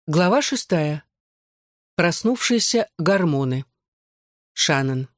Глава 6. Проснувшиеся гормоны. Шаннон.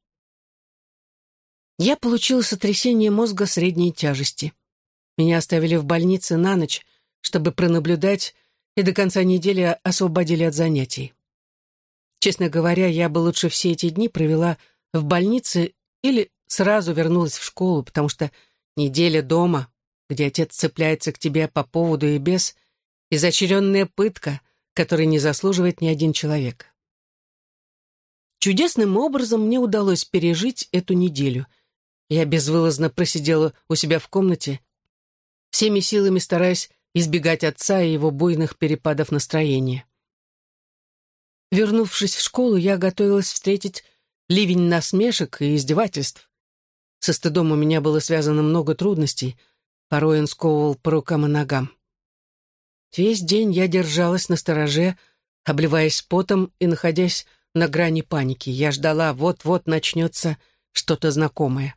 Я получила сотрясение мозга средней тяжести. Меня оставили в больнице на ночь, чтобы пронаблюдать, и до конца недели освободили от занятий. Честно говоря, я бы лучше все эти дни провела в больнице или сразу вернулась в школу, потому что неделя дома, где отец цепляется к тебе по поводу и без, изощренная пытка, которой не заслуживает ни один человек. Чудесным образом мне удалось пережить эту неделю. Я безвылазно просидела у себя в комнате, всеми силами стараясь избегать отца и его буйных перепадов настроения. Вернувшись в школу, я готовилась встретить ливень насмешек и издевательств. Со стыдом у меня было связано много трудностей, порой он сковывал по рукам и ногам. Весь день я держалась настороже, обливаясь потом и находясь на грани паники. Я ждала, вот-вот начнется что-то знакомое.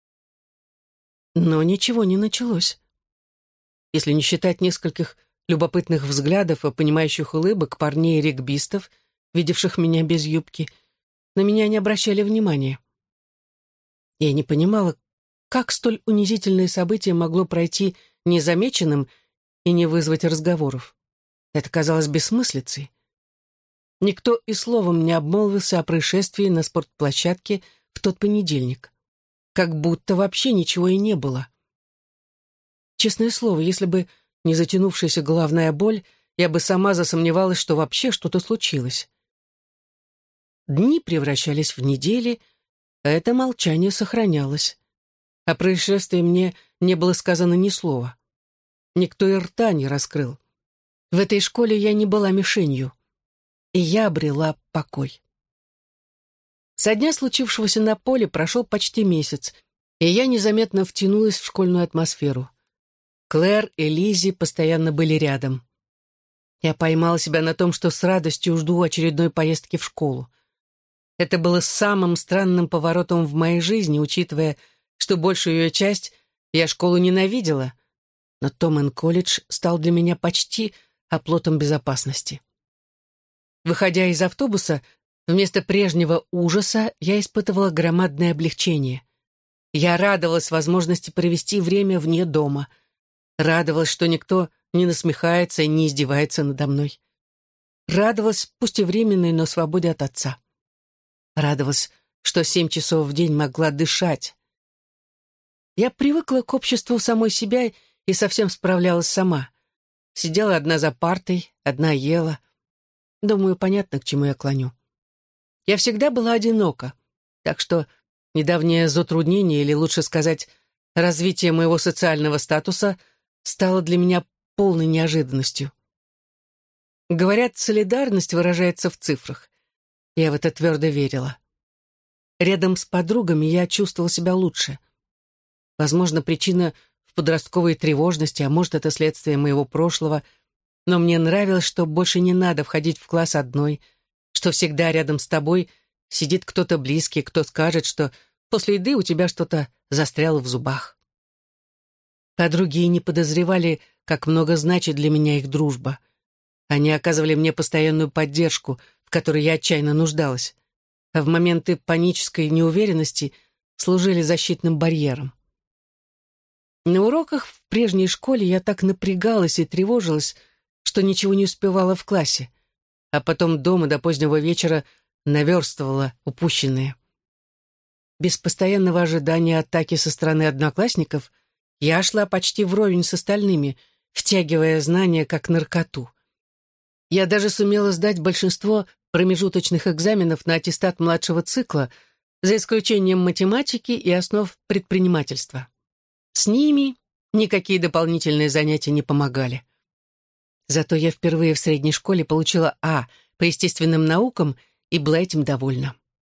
Но ничего не началось. Если не считать нескольких любопытных взглядов и понимающих улыбок парней-регбистов, видевших меня без юбки, на меня не обращали внимания. Я не понимала, как столь унизительное событие могло пройти незамеченным и не вызвать разговоров. Это казалось бессмыслицей. Никто и словом не обмолвился о происшествии на спортплощадке в тот понедельник. Как будто вообще ничего и не было. Честное слово, если бы не затянувшаяся головная боль, я бы сама засомневалась, что вообще что-то случилось. Дни превращались в недели, а это молчание сохранялось. О происшествии мне не было сказано ни слова. Никто и рта не раскрыл. В этой школе я не была мишенью. И я обрела покой. Со дня случившегося на поле прошел почти месяц, и я незаметно втянулась в школьную атмосферу. Клэр и Лиззи постоянно были рядом. Я поймала себя на том, что с радостью жду очередной поездки в школу. Это было самым странным поворотом в моей жизни, учитывая, что большую ее часть я школу ненавидела, но Томен-колледж стал для меня почти оплотом безопасности. Выходя из автобуса, вместо прежнего ужаса я испытывала громадное облегчение. Я радовалась возможности провести время вне дома. Радовалась, что никто не насмехается и не издевается надо мной. Радовалась, пусть и временной, но свободе от отца. Радовалась, что 7 часов в день могла дышать. Я привыкла к обществу самой себя и совсем справлялась сама. Сидела одна за партой, одна ела. Думаю, понятно, к чему я клоню. Я всегда была одинока, так что недавнее затруднение, или лучше сказать, развитие моего социального статуса стало для меня полной неожиданностью. Говорят, солидарность выражается в цифрах. Я в это твердо верила. Рядом с подругами я чувствовала себя лучше. Возможно, причина в подростковой тревожности, а может, это следствие моего прошлого, но мне нравилось, что больше не надо входить в класс одной, что всегда рядом с тобой сидит кто-то близкий, кто скажет, что после еды у тебя что-то застряло в зубах. Подруги и не подозревали, как много значит для меня их дружба. Они оказывали мне постоянную поддержку, в которой я отчаянно нуждалась, а в моменты панической неуверенности служили защитным барьером. На уроках в прежней школе я так напрягалась и тревожилась, что ничего не успевала в классе, а потом дома до позднего вечера наверстывала упущенное. Без постоянного ожидания атаки со стороны одноклассников я шла почти вровень с остальными, втягивая знания как наркоту. Я даже сумела сдать большинство промежуточных экзаменов на аттестат младшего цикла, за исключением математики и основ предпринимательства. С ними никакие дополнительные занятия не помогали. Зато я впервые в средней школе получила А по естественным наукам и была этим довольна.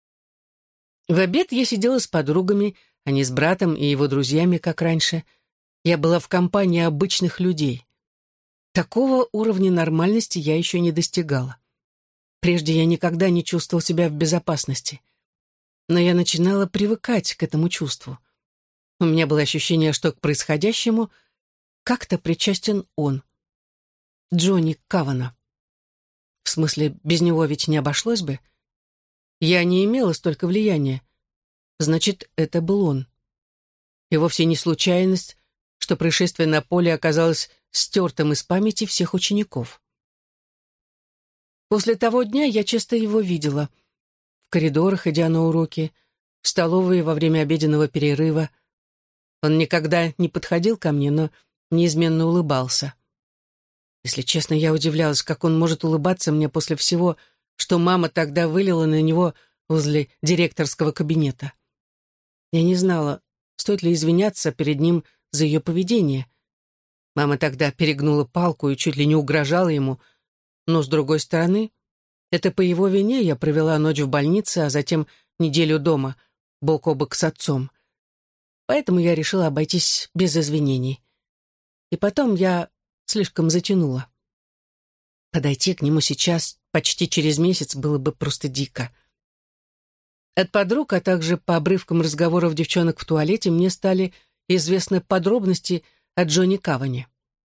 В обед я сидела с подругами, а не с братом и его друзьями, как раньше. Я была в компании обычных людей. Такого уровня нормальности я еще не достигала. Прежде я никогда не чувствовал себя в безопасности. Но я начинала привыкать к этому чувству. У меня было ощущение, что к происходящему как-то причастен он. Джонни Кавана. В смысле, без него ведь не обошлось бы. Я не имела столько влияния. Значит, это был он. И вовсе не случайность, что происшествие на поле оказалось стертым из памяти всех учеников. После того дня я часто его видела. В коридорах, идя на уроки, в столовой во время обеденного перерыва. Он никогда не подходил ко мне, но неизменно улыбался. Если честно, я удивлялась, как он может улыбаться мне после всего, что мама тогда вылила на него возле директорского кабинета. Я не знала, стоит ли извиняться перед ним за ее поведение. Мама тогда перегнула палку и чуть ли не угрожала ему, но, с другой стороны, это по его вине я провела ночь в больнице, а затем неделю дома, бок о бок с отцом. Поэтому я решила обойтись без извинений. И потом я слишком затянула. Подойти к нему сейчас, почти через месяц, было бы просто дико. От подруг, а также по обрывкам разговоров девчонок в туалете, мне стали известны подробности о Джонни Каване.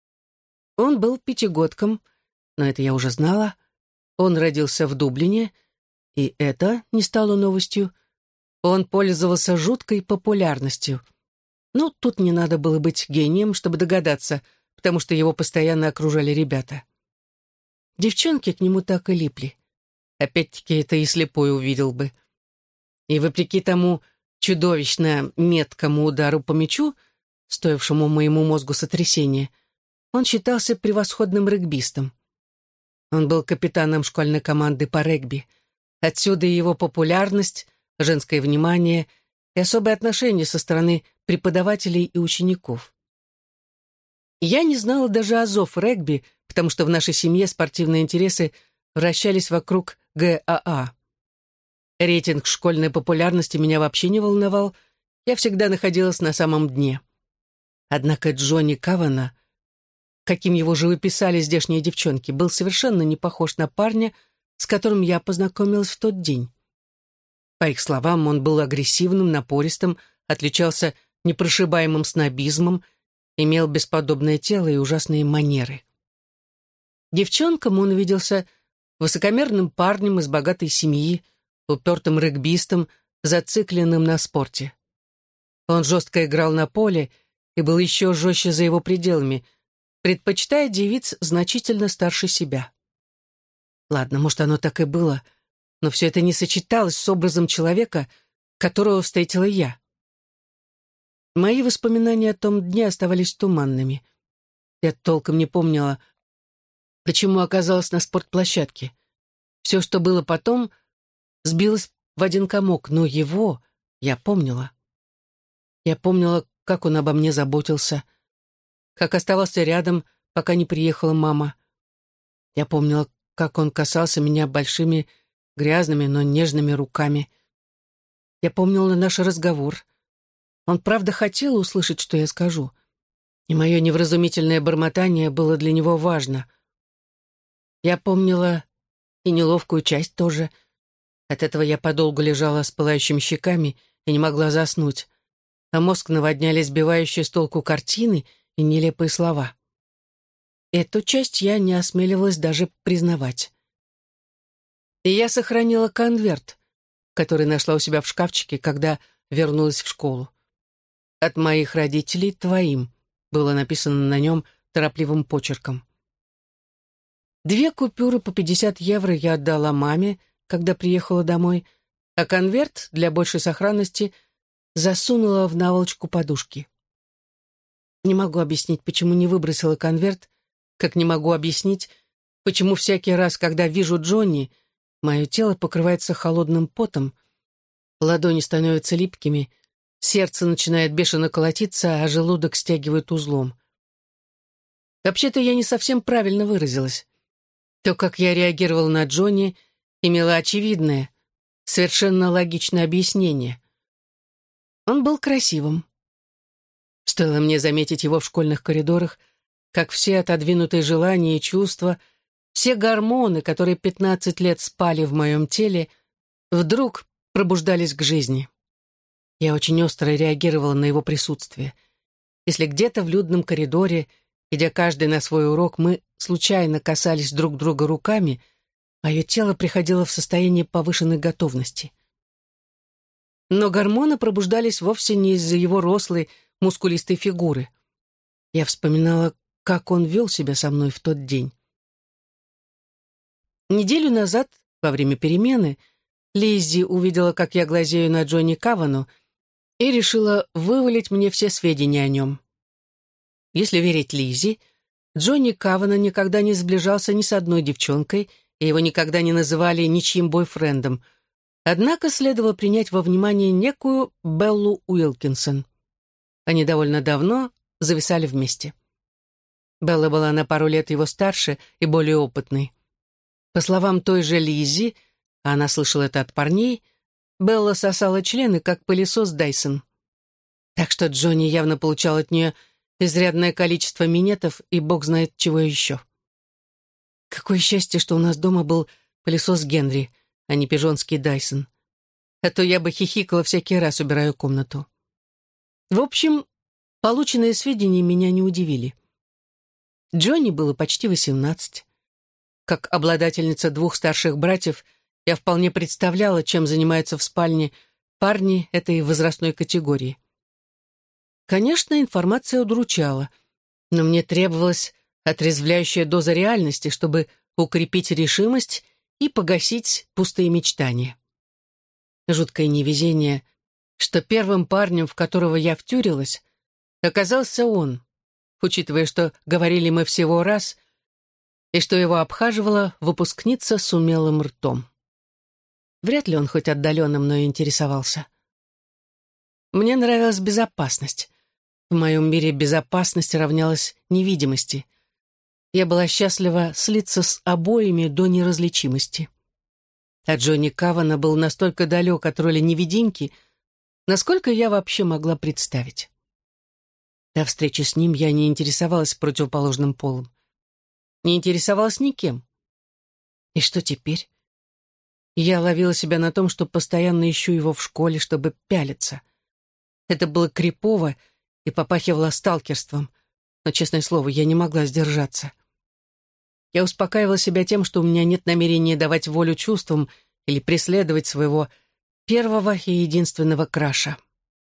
Он был пятигодком, но это я уже знала. Он родился в Дублине, и это не стало новостью. Он пользовался жуткой популярностью. Ну, тут не надо было быть гением, чтобы догадаться, потому что его постоянно окружали ребята. Девчонки к нему так и липли. Опять-таки, это и слепой увидел бы. И вопреки тому чудовищно меткому удару по мячу, стоившему моему мозгу сотрясения, он считался превосходным регбистом. Он был капитаном школьной команды по регби. Отсюда и его популярность, женское внимание и особое отношение со стороны преподавателей и учеников. Я не знала даже азов регби, потому что в нашей семье спортивные интересы вращались вокруг ГАА. Рейтинг школьной популярности меня вообще не волновал, я всегда находилась на самом дне. Однако Джонни Кавана, каким его живописали здешние девчонки, был совершенно не похож на парня, с которым я познакомилась в тот день. По их словам, он был агрессивным, напористым, отличался непрошибаемым снобизмом, имел бесподобное тело и ужасные манеры. Девчонкам он виделся высокомерным парнем из богатой семьи, упертым регбистом, зацикленным на спорте. Он жестко играл на поле и был еще жестче за его пределами, предпочитая девиц значительно старше себя. Ладно, может, оно так и было, но все это не сочеталось с образом человека, которого встретила я. Мои воспоминания о том дне оставались туманными. Я толком не помнила, почему оказалась на спортплощадке. Все, что было потом, сбилось в один комок, но его я помнила. Я помнила, как он обо мне заботился, как оставался рядом, пока не приехала мама. Я помнила, как он касался меня большими, грязными, но нежными руками. Я помнила наш разговор. Он правда хотел услышать, что я скажу, и мое невразумительное бормотание было для него важно. Я помнила и неловкую часть тоже. От этого я подолгу лежала с пылающими щеками и не могла заснуть, а мозг наводняли сбивающие с толку картины и нелепые слова. Эту часть я не осмеливалась даже признавать. И я сохранила конверт, который нашла у себя в шкафчике, когда вернулась в школу. «От моих родителей твоим», было написано на нем торопливым почерком. 2 купюры по 50 евро я отдала маме, когда приехала домой, а конверт для большей сохранности засунула в наволочку подушки. Не могу объяснить, почему не выбросила конверт, как не могу объяснить, почему всякий раз, когда вижу Джонни, мое тело покрывается холодным потом, ладони становятся липкими, сердце начинает бешено колотиться, а желудок стягивает узлом. Вообще-то я не совсем правильно выразилась. То, как я реагировала на Джонни, имело очевидное, совершенно логичное объяснение. Он был красивым. Стоило мне заметить его в школьных коридорах, как все отодвинутые желания и чувства, все гормоны, которые 15 лет спали в моем теле, вдруг пробуждались к жизни. Я очень остро реагировала на его присутствие. Если где-то в людном коридоре, идя каждый на свой урок, мы случайно касались друг друга руками, Мое тело приходило в состояние повышенной готовности. Но гормоны пробуждались вовсе не из-за его рослой, мускулистой фигуры. Я вспоминала, как он вел себя со мной в тот день. Неделю назад, во время перемены, Лиззи увидела, как я глазею на Джонни Кавану, и решила вывалить мне все сведения о нем. Если верить Лиззи, Джонни Кавана никогда не сближался ни с одной девчонкой, и его никогда не называли ничьим бойфрендом. Однако следовало принять во внимание некую Беллу Уилкинсон. Они довольно давно зависали вместе. Белла была на пару лет его старше и более опытной. По словам той же Лиззи, а она слышала это от парней, Белла сосала члены, как пылесос Дайсон. Так что Джонни явно получал от нее изрядное количество минетов и бог знает чего еще. Какое счастье, что у нас дома был пылесос Генри, а не пижонский Дайсон. А то я бы хихикала всякий раз, убирая комнату. В общем, полученные сведения меня не удивили. Джонни было почти 18. Как обладательница 2 старших братьев, я вполне представляла, чем занимаются в спальне парни этой возрастной категории. Конечно, информация удручала, но мне требовалась отрезвляющая доза реальности, чтобы укрепить решимость и погасить пустые мечтания. Жуткое невезение, что первым парнем, в которого я втюрилась, оказался он, учитывая, что говорили мы всего раз, и что его обхаживала выпускница с умелым ртом. Вряд ли он хоть отдаленно мною интересовался. Мне нравилась безопасность. В моем мире безопасность равнялась невидимости. Я была счастлива слиться с обоими до неразличимости. А Джонни Кавана был настолько далек от роли невидимки, насколько я вообще могла представить. До встречи с ним я не интересовалась противоположным полом. Не интересовалась никем. И что теперь? Я ловила себя на том, что постоянно ищу его в школе, чтобы пялиться. Это было крипово и попахивало сталкерством, но, честное слово, я не могла сдержаться. Я успокаивала себя тем, что у меня нет намерения давать волю чувствам или преследовать своего первого и единственного краша.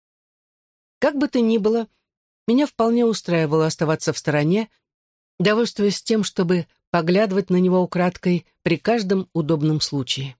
Как бы то ни было, меня вполне устраивало оставаться в стороне, довольствуясь тем, чтобы поглядывать на него украдкой при каждом удобном случае.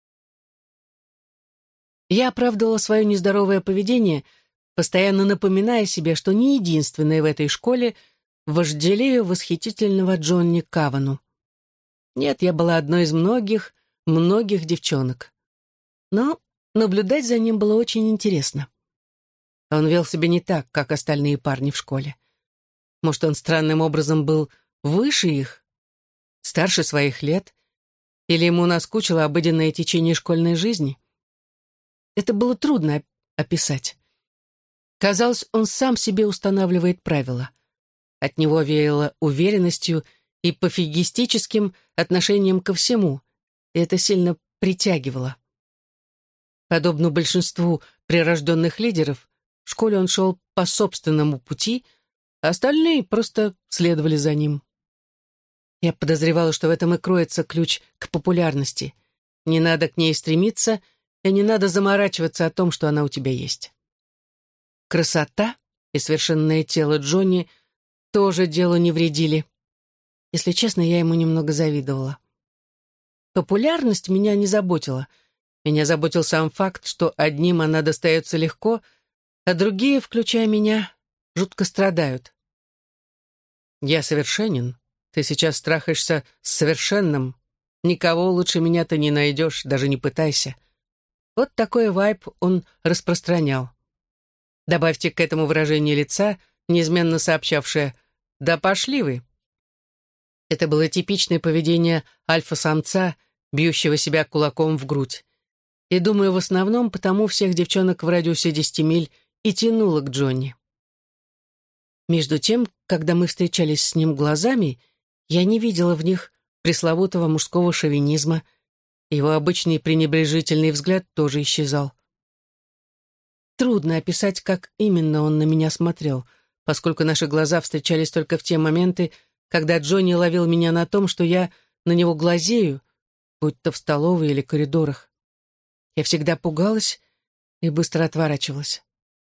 Я оправдывала свое нездоровое поведение, постоянно напоминая себе, что не единственная в этой школе вожделею восхитительного Джонни Кавану. Нет, я была одной из многих девчонок. Но наблюдать за ним было очень интересно. Он вел себя не так, как остальные парни в школе. Может, он странным образом был выше их, старше своих лет, или ему наскучило обыденное течение школьной жизни? Это было трудно описать. Казалось, он сам себе устанавливает правила. От него веяло уверенностью и пофигистическим отношением ко всему, и это сильно притягивало. Подобно большинству прирожденных лидеров, в школе он шел по собственному пути, а остальные просто следовали за ним. Я подозревала, что в этом и кроется ключ к популярности. Не надо к ней стремиться, и не надо заморачиваться о том, что она у тебя есть. Красота и совершенное тело Джонни тоже делу не вредили. Если честно, я ему немного завидовала. Популярность меня не заботила. Меня заботил сам факт, что одним она достается легко, а другие, включая меня, жутко страдают. Я совершенен. Ты сейчас страхаешься с совершенным. Никого лучше меня ты не найдешь, даже не пытайся. Вот такой вайб он распространял. Добавьте к этому выражение лица, неизменно сообщавшее «Да пошли вы». Это было типичное поведение альфа-самца, бьющего себя кулаком в грудь. И, думаю, в основном потому всех девчонок в радиусе 10 миль и тянуло к Джонни. Между тем, когда мы встречались с ним глазами, я не видела в них пресловутого мужского шовинизма. Его обычный пренебрежительный взгляд тоже исчезал. Трудно описать, как именно он на меня смотрел, поскольку наши глаза встречались только в те моменты, когда Джонни ловил меня на том, что я на него глазею, будь то в столовой или коридорах. Я всегда пугалась и быстро отворачивалась.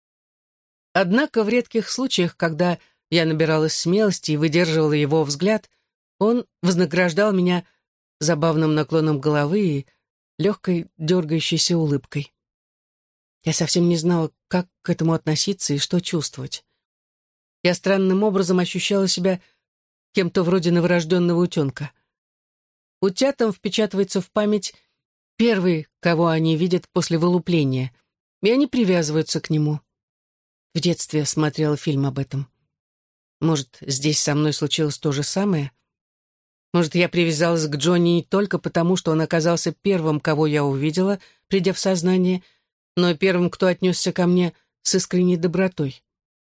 Однако в редких случаях, когда я набиралась смелости и выдерживала его взгляд, он вознаграждал меня забавным наклоном головы и легкой дергающейся улыбкой. Я совсем не знала, как к этому относиться и что чувствовать. Я странным образом ощущала себя кем-то вроде новорожденного утенка. Утятам впечатывается в память первый, кого они видят после вылупления, и они привязываются к нему. В детстве я смотрела фильм об этом. Может, здесь со мной случилось то же самое? Может, я привязалась к Джонни не только потому, что он оказался первым, кого я увидела, придя в сознание, но и первым, кто отнесся ко мне с искренней добротой.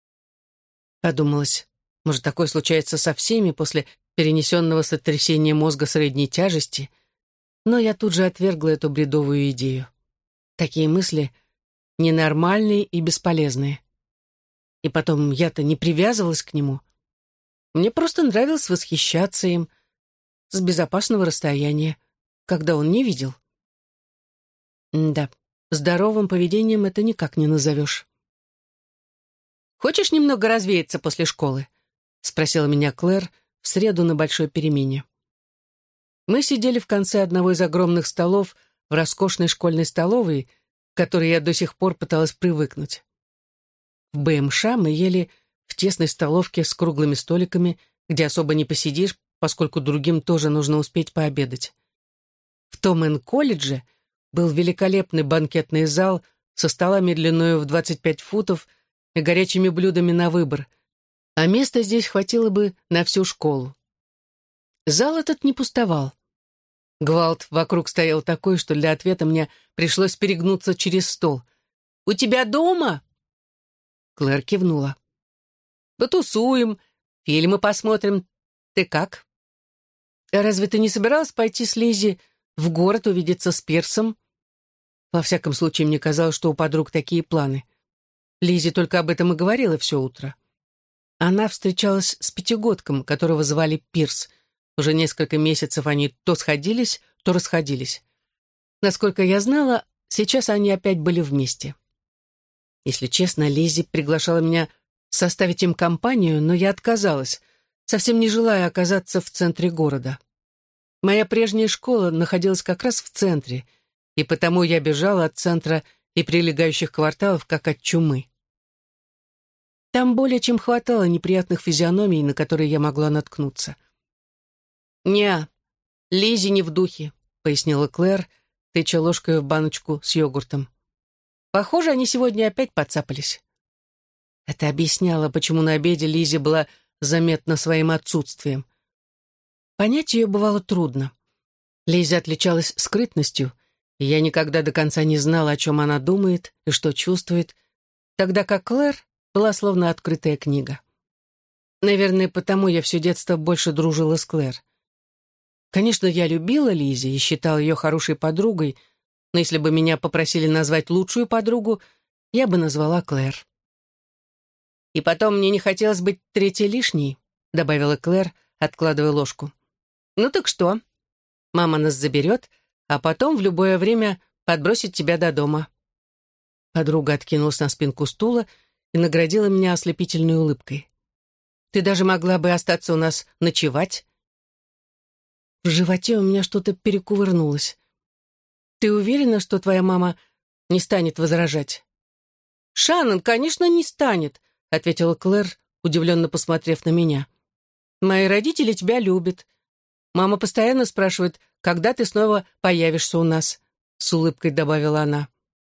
Подумалось, может, такое случается со всеми после перенесенного сотрясения мозга средней тяжести, но я тут же отвергла эту бредовую идею. Такие мысли ненормальные и бесполезные. И потом, я-то не привязывалась к нему. Мне просто нравилось восхищаться им с безопасного расстояния, когда он не видел. Да, здоровым поведением это никак не назовешь. «Хочешь немного развеяться после школы?» — спросила меня Клэр в среду на большой перемене. Мы сидели в конце одного из огромных столов в роскошной школьной столовой, к которой я до сих пор пыталась привыкнуть. В БМШ мы ели в тесной столовке с круглыми столиками, где особо не посидишь, поскольку другим тоже нужно успеть пообедать. В Том-Эн-колледже был великолепный банкетный зал со столами длиною в 25 футов и горячими блюдами на выбор, а места здесь хватило бы на всю школу. Зал этот не пустовал. Гвалт вокруг стоял такой, что для ответа мне пришлось перегнуться через стол. «У тебя дома?» Клэр кивнула. «Потусуем, фильмы посмотрим. Ты как?» «А разве ты не собиралась пойти с Лиззи в город увидеться с Пирсом?» Во всяком случае, мне казалось, что у подруг такие планы. Лиззи только об этом и говорила все утро. Она встречалась с пятигодком, которого звали Пирс. Уже несколько месяцев они то сходились, то расходились. Насколько я знала, сейчас они опять были вместе. Если честно, Лиззи приглашала меня составить им компанию, но я отказалась, совсем не желая оказаться в центре города. Моя прежняя школа находилась как раз в центре, и потому я бежала от центра и прилегающих кварталов, как от чумы. Там более чем хватало неприятных физиономий, на которые я могла наткнуться. «Не, Лиззи не в духе», — пояснила Клэр, тыча ложкой в баночку с йогуртом. «Похоже, они сегодня опять подцапались». Это объясняло, почему на обеде Лиззи была заметна своим отсутствием. Понять ее бывало трудно. Лиззи отличалась скрытностью, и я никогда до конца не знала, о чем она думает и что чувствует, тогда как Клэр была словно открытая книга. Наверное, потому я все детство больше дружила с Клэр. Конечно, я любила Лиззи и считала ее хорошей подругой, но если бы меня попросили назвать лучшую подругу, я бы назвала Клэр. «И потом мне не хотелось быть третьей лишней», — добавила Клэр, откладывая ложку. «Ну так что? Мама нас заберет, а потом в любое время подбросит тебя до дома». Подруга откинулась на спинку стула и наградила меня ослепительной улыбкой. «Ты даже могла бы остаться у нас ночевать». В животе у меня что-то перекувырнулось. «Ты уверена, что твоя мама не станет возражать?» «Шаннон, конечно, не станет», — ответила Клэр, удивленно посмотрев на меня. «Мои родители тебя любят. Мама постоянно спрашивает, когда ты снова появишься у нас», — с улыбкой добавила она.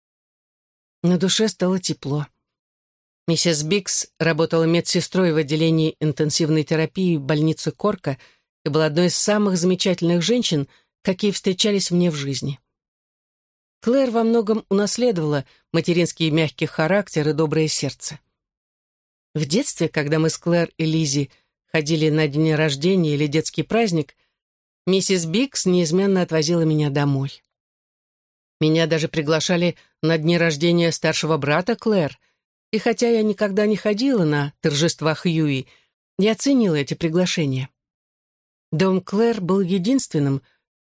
На душе стало тепло. Миссис Бикс работала медсестрой в отделении интенсивной терапии больницы Корка и была одной из самых замечательных женщин, какие встречались мне в жизни. Клэр во многом унаследовала материнский мягкий характер и доброе сердце. В детстве, когда мы с Клэр и Лиззи ходили на день рождения или детский праздник, миссис Бикс неизменно отвозила меня домой. Меня даже приглашали на дни рождения старшего брата Клэр, и хотя я никогда не ходила на торжества Хьюи, я ценила эти приглашения. Дом Клэр был единственным,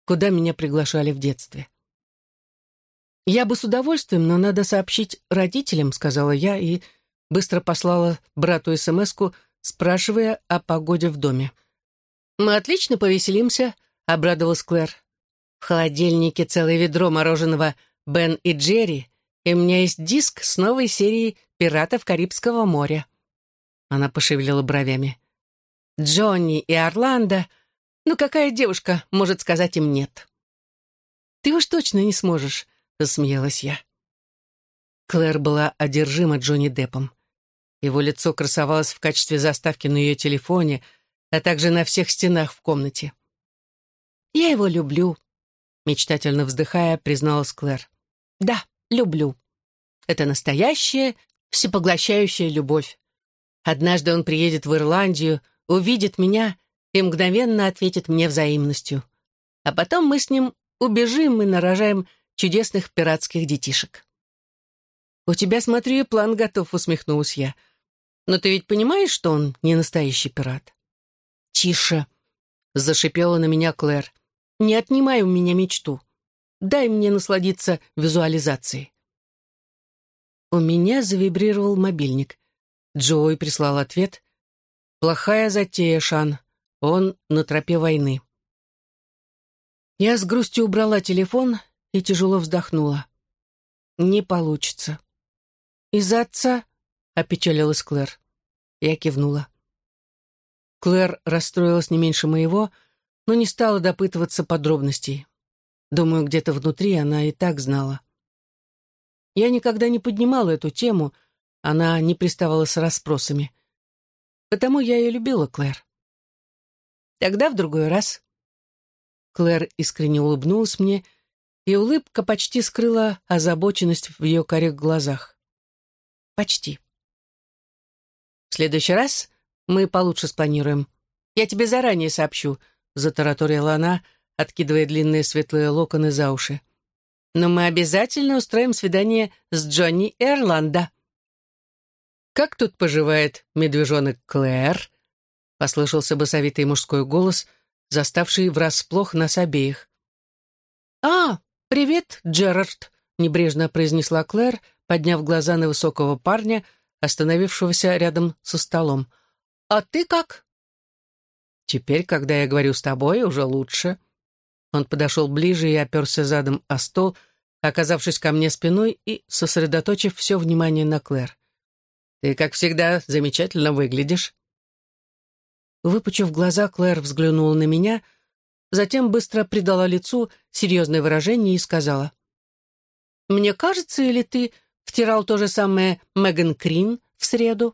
куда меня приглашали в детстве. «Я бы с удовольствием, но надо сообщить родителям», — сказала я и быстро послала брату смс-ку, спрашивая о погоде в доме. «Мы отлично повеселимся», — обрадовалась Клэр. «В холодильнике целое ведро мороженого «Бен и Джерри», и у меня есть диск с новой серией «Пиратов Карибского моря». Она пошевелила бровями. «Джонни и Орландо, ну какая девушка может сказать им нет?» «Ты уж точно не сможешь», — засмеялась я. Клэр была одержима Джонни Деппом. Его лицо красовалось в качестве заставки на ее телефоне, а также на всех стенах в комнате. «Я его люблю», — мечтательно вздыхая, призналась Клэр. «Да, люблю. Это настоящая, всепоглощающая любовь. Однажды он приедет в Ирландию, увидит меня и мгновенно ответит мне взаимностью. А потом мы с ним убежим и нарожаем чудесных пиратских детишек». «У тебя, смотрю, и план готов», — усмехнулась я. «Но ты ведь понимаешь, что он не настоящий пират?» «Тише», — зашипела на меня Клэр. «Не отнимай у меня мечту. Дай мне насладиться визуализацией». У меня завибрировал мобильник. Джоуи прислал ответ. «Плохая затея, Шан. Он на тропе войны». Я с грустью убрала телефон и тяжело вздохнула. «Не получится». «Из-за отца?» — опечалилась Клэр. Я кивнула. Клэр расстроилась не меньше моего, но не стала допытываться подробностей. Думаю, где-то внутри она и так знала. Я никогда не поднимала эту тему, она не приставала с расспросами. Потому я и любила Клэр. «Тогда в другой раз». Клэр искренне улыбнулась мне, и улыбка почти скрыла озабоченность в ее карих глазах. «Почти. В следующий раз мы получше спланируем. Я тебе заранее сообщу», — затараторила она, откидывая длинные светлые локоны за уши. «Но мы обязательно устроим свидание с Джонни и Орландо». «Как тут поживает медвежонок Клэр?» — послышался басовитый мужской голос, заставший врасплох нас обеих. «А, привет, Джерард», — небрежно произнесла Клэр, подняв глаза на высокого парня, остановившегося рядом со столом. «А ты как?» «Теперь, когда я говорю с тобой, уже лучше». Он подошел ближе и оперся задом о стол, оказавшись ко мне спиной и сосредоточив все внимание на Клэр. «Ты, как всегда, замечательно выглядишь». Выпучив глаза, Клэр взглянула на меня, затем быстро придала лицу серьезное выражение и сказала: «Мне кажется, или ты втирал то же самое Меган Крин в среду?»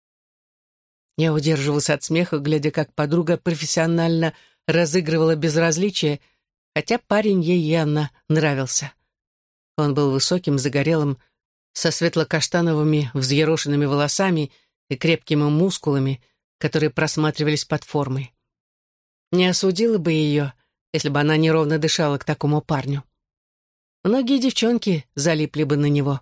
Я удерживался от смеха, глядя, как подруга профессионально разыгрывала безразличие, хотя парень ей явно нравился. Он был высоким, загорелым, со светло-каштановыми взъерошенными волосами и крепкими мускулами, которые просматривались под формой. Не осудила бы ее, если бы она неровно дышала к такому парню. Многие девчонки залипли бы на него.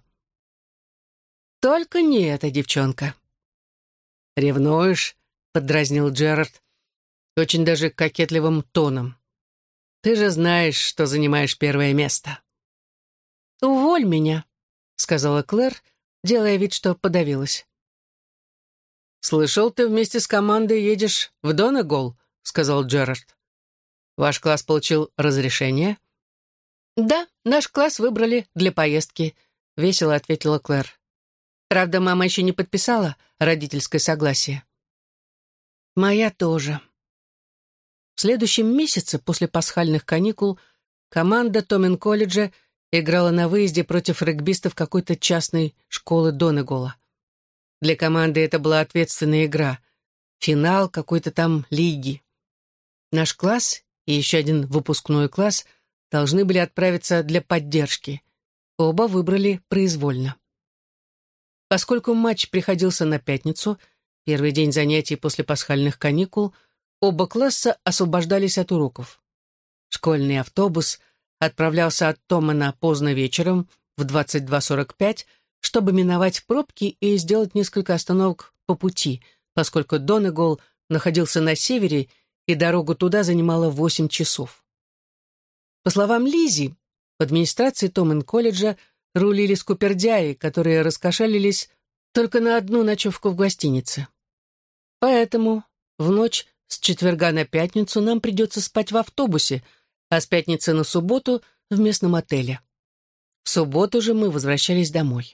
Только не эта девчонка. «Ревнуешь?» — поддразнил Джерард, очень даже кокетливым тоном. «Ты же знаешь, что занимаешь первое место». «Уволь меня», — сказала Клэр, делая вид, что подавилась. «Слышал, ты вместе с командой едешь в Донегол», — сказал Джерард. «Ваш класс получил разрешение?» «Да, наш класс выбрали для поездки», — весело ответила Клэр. «Правда, мама еще не подписала родительское согласие». «Моя тоже». В следующем месяце, после пасхальных каникул, команда Томен-колледжа играла на выезде против регбистов какой-то частной школы Донегола. Для команды это была ответственная игра, финал какой-то там лиги. Наш класс и еще один выпускной класс должны были отправиться для поддержки. Оба выбрали произвольно. Поскольку матч приходился на пятницу, первый день занятий после пасхальных каникул, оба класса освобождались от уроков. Школьный автобус отправлялся от Томена поздно вечером в 22:45, чтобы миновать пробки и сделать несколько остановок по пути, поскольку Донегол находился на севере, и дорогу туда занимало 8 часов. По словам Лизи, в администрации Томэн-колледжа рулили скупердяи, которые раскошелились только на одну ночевку в гостинице. Поэтому в ночь с четверга на пятницу нам придется спать в автобусе, а с пятницы на субботу в местном отеле. В субботу же мы возвращались домой.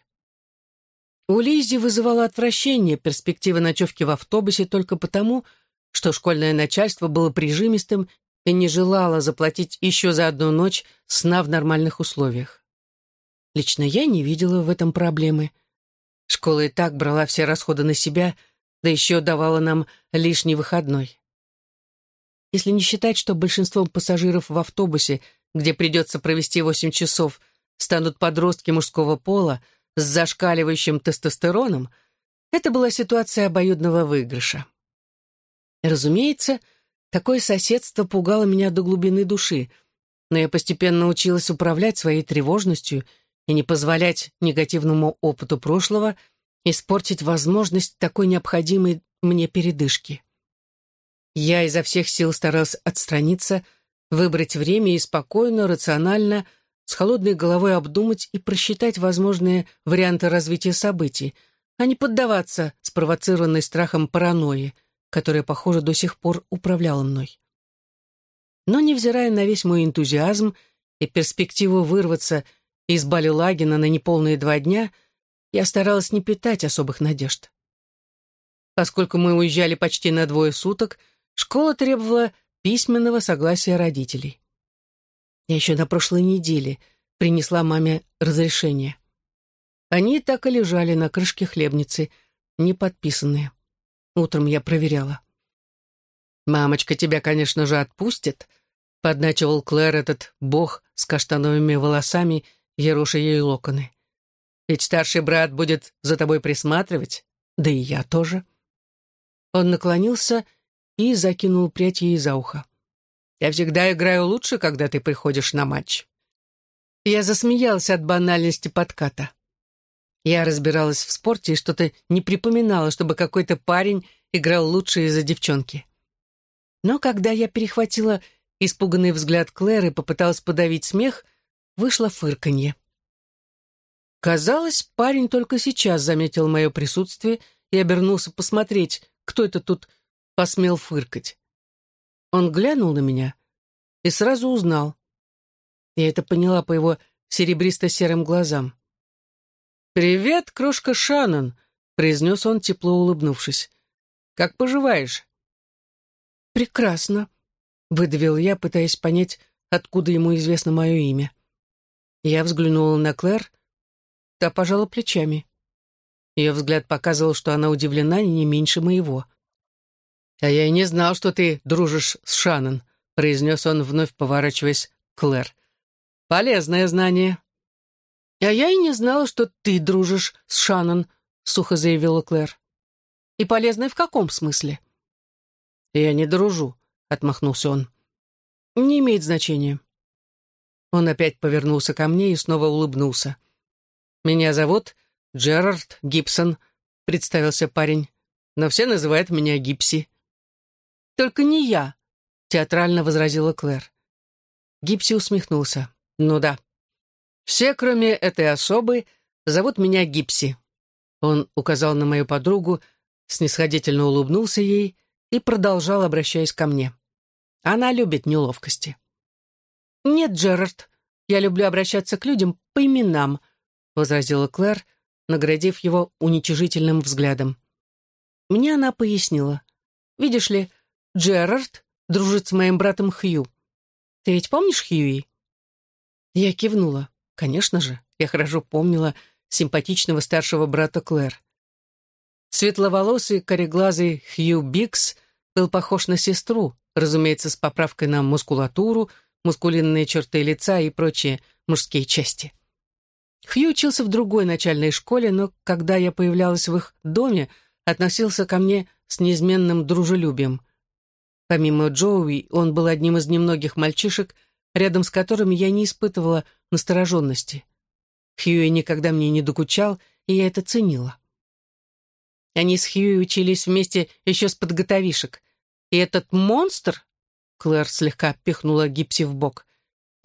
У Лизи вызывало отвращение перспектива ночевки в автобусе только потому, что школьное начальство было прижимистым и не желало заплатить еще за одну ночь сна в нормальных условиях. Лично я не видела в этом проблемы. Школа и так брала все расходы на себя, да еще давала нам лишний выходной. Если не считать, что большинство пассажиров в автобусе, где придется провести 8 часов, станут подростки мужского пола с зашкаливающим тестостероном, это была ситуация обоюдного выигрыша. Разумеется, такое соседство пугало меня до глубины души, но я постепенно училась управлять своей тревожностью и не позволять негативному опыту прошлого испортить возможность такой необходимой мне передышки. Я изо всех сил старалась отстраниться, выбрать время и спокойно, рационально, с холодной головой обдумать и просчитать возможные варианты развития событий, а не поддаваться спровоцированной страхом паранойи, которая, похоже, до сих пор управляла мной. Но, невзирая на весь мой энтузиазм и перспективу вырваться из Балилагина на неполные 2 дня, я старалась не питать особых надежд. Поскольку мы уезжали почти на 2 суток, школа требовала письменного согласия родителей. Я еще на прошлой неделе принесла маме разрешение. Они так и лежали на крышке хлебницы, не подписанные. Утром я проверяла. «Мамочка тебя, конечно же, отпустит», — подначивал Клэр этот бог с каштановыми волосами, ероша ей локоны. «Ведь старший брат будет за тобой присматривать, да и я тоже». Он наклонился и закинул прядь ей за ухо. «Я всегда играю лучше, когда ты приходишь на матч». Я засмеялась от банальности подката. Я разбиралась в спорте и что-то не припоминала, чтобы какой-то парень играл лучше из-за девчонки. Но когда я перехватила испуганный взгляд Клэр и попыталась подавить смех, вышло фырканье. Казалось, парень только сейчас заметил мое присутствие и обернулся посмотреть, кто это тут посмел фыркать. Он глянул на меня и сразу узнал. Я это поняла по его серебристо-серым глазам. «Привет, крошка Шаннон», — произнес он, тепло улыбнувшись. «Как поживаешь?» «Прекрасно», — выдавил я, пытаясь понять, откуда ему известно мое имя. Я взглянула на Клэр, та пожала плечами. Ее взгляд показывал, что она удивлена не меньше моего. «А я и не знал, что ты дружишь с Шаннон», — произнес он, вновь поворачиваясь к Клэр. «Полезное знание». «А я и не знала, что ты дружишь с Шаннон», — сухо заявила Клэр. «И полезное в каком смысле?» «Я не дружу», — отмахнулся он. «Не имеет значения». Он опять повернулся ко мне и снова улыбнулся. «Меня зовут Джерард Гибсон», — представился парень. «Но все называют меня Гипси». «Только не я», — театрально возразила Клэр. Гипси усмехнулся. «Ну да. Все, кроме этой особы, зовут меня Гипси». Он указал на мою подругу, снисходительно улыбнулся ей и продолжал, обращаясь ко мне. «Она любит неловкости». «Нет, Джерард, я люблю обращаться к людям по именам», — возразила Клэр, наградив его уничижительным взглядом. Мне она пояснила. «Видишь ли, Джерард дружит с моим братом Хью. Ты ведь помнишь Хьюи?» Я кивнула. Конечно же, я хорошо помнила симпатичного старшего брата Клэр. Светловолосый, кореглазый Хью Бикс был похож на сестру, разумеется, с поправкой на мускулатуру, мускулинные черты лица и прочие мужские части. Хью учился в другой начальной школе, но когда я появлялась в их доме, относился ко мне с неизменным дружелюбием. Помимо Джоуи, он был одним из немногих мальчишек, рядом с которыми я не испытывала настороженности. Хьюи никогда мне не докучал, и я это ценила. Они с Хьюи учились вместе еще с подготовишек. И этот монстр, Клэр слегка пихнула Гипси в бок,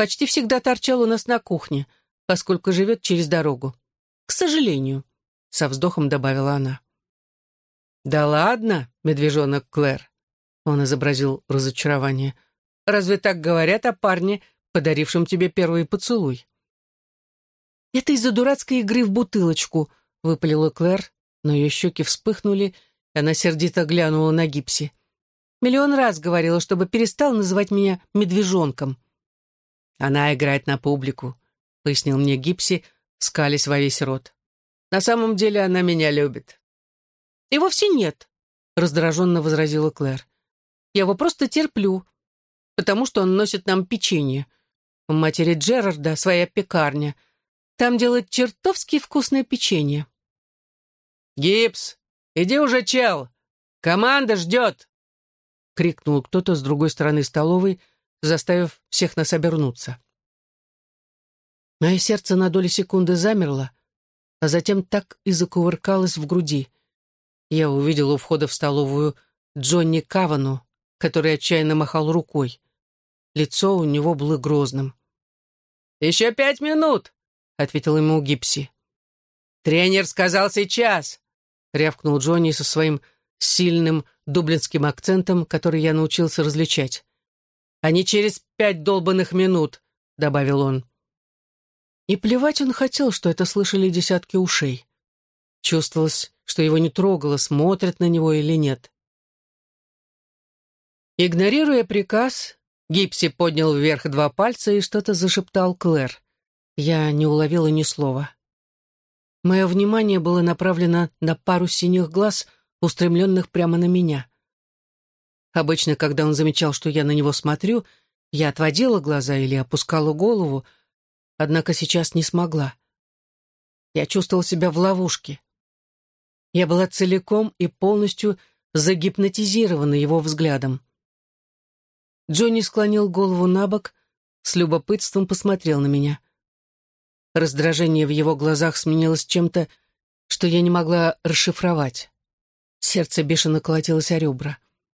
почти всегда торчал у нас на кухне, поскольку живет через дорогу. К сожалению, со вздохом добавила она. «Да ладно, медвежонок Клэр», — он изобразил разочарование. «Разве так говорят о парне, подарившем тебе первый поцелуй?» «Это из-за дурацкой игры в бутылочку», — выпалила Клэр, но ее щеки вспыхнули, и она сердито глянула на Гипси. «Миллион раз говорила, чтобы перестал называть меня медвежонком». «Она играет на публику», — пояснил мне Гипси, скалясь во весь рот. «На самом деле она меня любит». «И вовсе нет», — раздраженно возразила Клэр. «Я его просто терплю, потому что он носит нам печенье. У матери Джерарда своя пекарня. Там делают чертовски вкусное печенье». «Гипс, иди уже, чел! Команда ждет!» — крикнул кто-то с другой стороны столовой, заставив всех нас обернуться. Мое сердце на долю секунды замерло, а затем так и закувыркалось в груди. Я увидел у входа в столовую Джонни Кавану, который отчаянно махал рукой. Лицо у него было грозным. «Еще 5 минут!» — ответил ему Гипси. «Тренер сказал сейчас!» — рявкнул Джонни со своим сильным дублинским акцентом, который я научился различать. «А не через 5 долбанных минут», — добавил он. И плевать он хотел, что это слышали десятки ушей. Чувствовалось, что его не трогало, смотрят на него или нет. Игнорируя приказ, Гипси поднял вверх 2 пальца и что-то зашептал Клэр. Я не уловила ни слова. Мое внимание было направлено на пару синих глаз, устремленных прямо на меня. Обычно, когда он замечал, что я на него смотрю, я отводила глаза или опускала голову, однако сейчас не смогла. Я чувствовала себя в ловушке. Я была целиком и полностью загипнотизирована его взглядом. Джонни склонил голову на бок, с любопытством посмотрел на меня. Раздражение в его глазах сменилось чем-то, что я не могла расшифровать. Сердце бешено колотилось о ребра.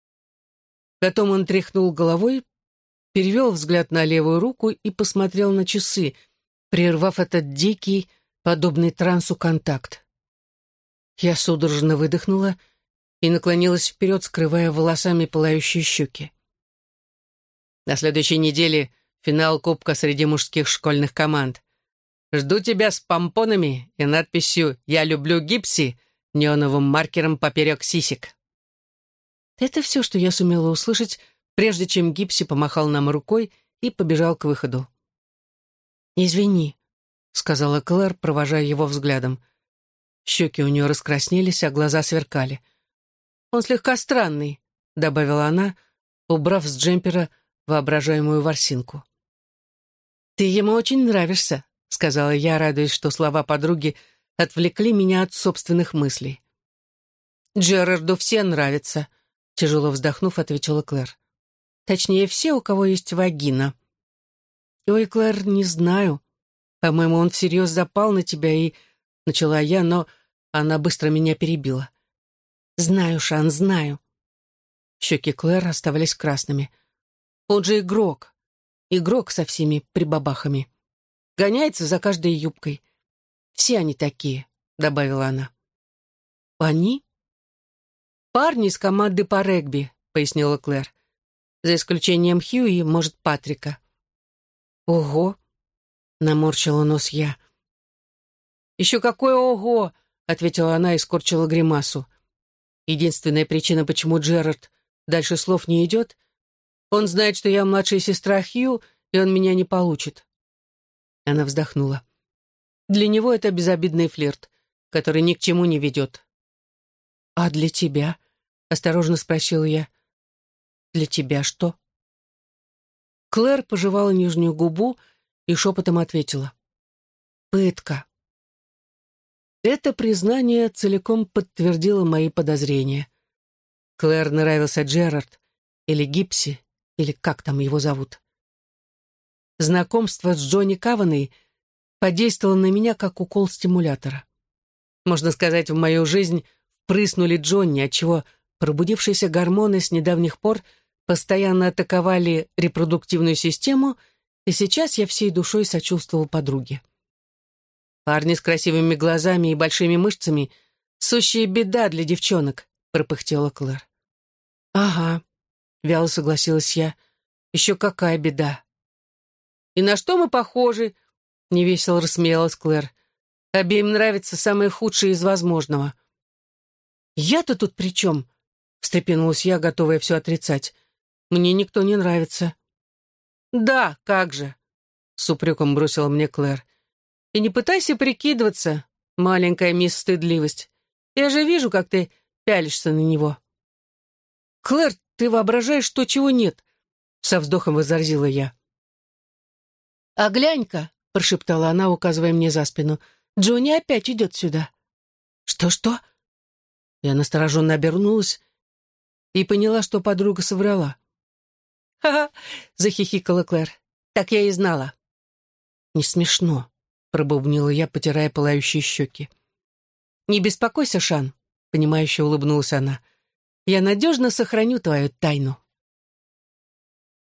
Потом он тряхнул головой, перевел взгляд на левую руку и посмотрел на часы, прервав этот дикий, подобный трансу контакт. Я судорожно выдохнула и наклонилась вперед, скрывая волосами пылающие щеки. «На следующей неделе финал Кубка среди мужских школьных команд. Жду тебя с помпонами и надписью «Я люблю Гипси» неоновым маркером поперек сисек». Это все, что я сумела услышать, прежде чем Гипси помахал нам рукой и побежал к выходу. «Извини», — сказала Клэр, провожая его взглядом. Щеки у нее раскраснелись, а глаза сверкали. «Он слегка странный», — добавила она, убрав с джемпера воображаемую ворсинку. «Ты ему очень нравишься», — сказала я, радуясь, что слова подруги отвлекли меня от собственных мыслей. «Джерарду все нравятся», — тяжело вздохнув, ответила Клэр. «Точнее, все, у кого есть вагина». «Ой, Клэр, не знаю. По-моему, он всерьез запал на тебя, и...» — начала я, но она быстро меня перебила. «Знаю, Шан, знаю». Щеки Клэр оставались красными. «Он же игрок. Игрок со всеми прибабахами. Гоняется за каждой юбкой. Все они такие», — добавила она. «Они?» «Парни из команды по регби», — пояснила Клэр. «За исключением Хью и, может, Патрика». «Ого!» — наморщила нос я. «Еще какое ого!» — ответила она и скорчила гримасу. «Единственная причина, почему Джерард дальше слов не идет, он знает, что я младшая сестра Хью, и он меня не получит». Она вздохнула. «Для него это безобидный флирт, который ни к чему не ведет». «А для тебя?» — осторожно спросила я. «Для тебя что?» Клэр пожевала нижнюю губу и шепотом ответила. «Пытка». Это признание целиком подтвердило мои подозрения. Клэр нравился Джерард, или Гипси, или как там его зовут. Знакомство с Джонни Каваной подействовало на меня как укол стимулятора. Можно сказать, в мою жизнь впрыснули Джонни, отчего пробудившиеся гормоны с недавних пор постоянно атаковали репродуктивную систему И сейчас я всей душой сочувствовал подруге. «Парни с красивыми глазами и большими мышцами — сущая беда для девчонок», — пропыхтела Клэр. «Ага», — вяло согласилась я, — «еще какая беда». «И на что мы похожи?» — невесело рассмеялась Клэр. «Обеим нравится самое худшее из возможного». «Я-то тут при чем?» — встрепенулась я, готовая все отрицать. «Мне никто не нравится». «Да, как же!» — с упреком бросила мне Клэр. «И не пытайся прикидываться, маленькая мисс Стыдливость. Я же вижу, как ты пялишься на него». «Клэр, ты воображаешь то, чего нет», — со вздохом возразила я. «А глянь-ка», — прошептала она, указывая мне за спину, — «Джонни опять идет сюда». «Что-что?» Я настороженно обернулась и поняла, что подруга соврала. «Ха-ха!» — захихикала Клэр. «Так я и знала». «Не смешно», — пробубнила я, потирая пылающие щеки. «Не беспокойся, Шан», — понимающе улыбнулась она. «Я надежно сохраню твою тайну».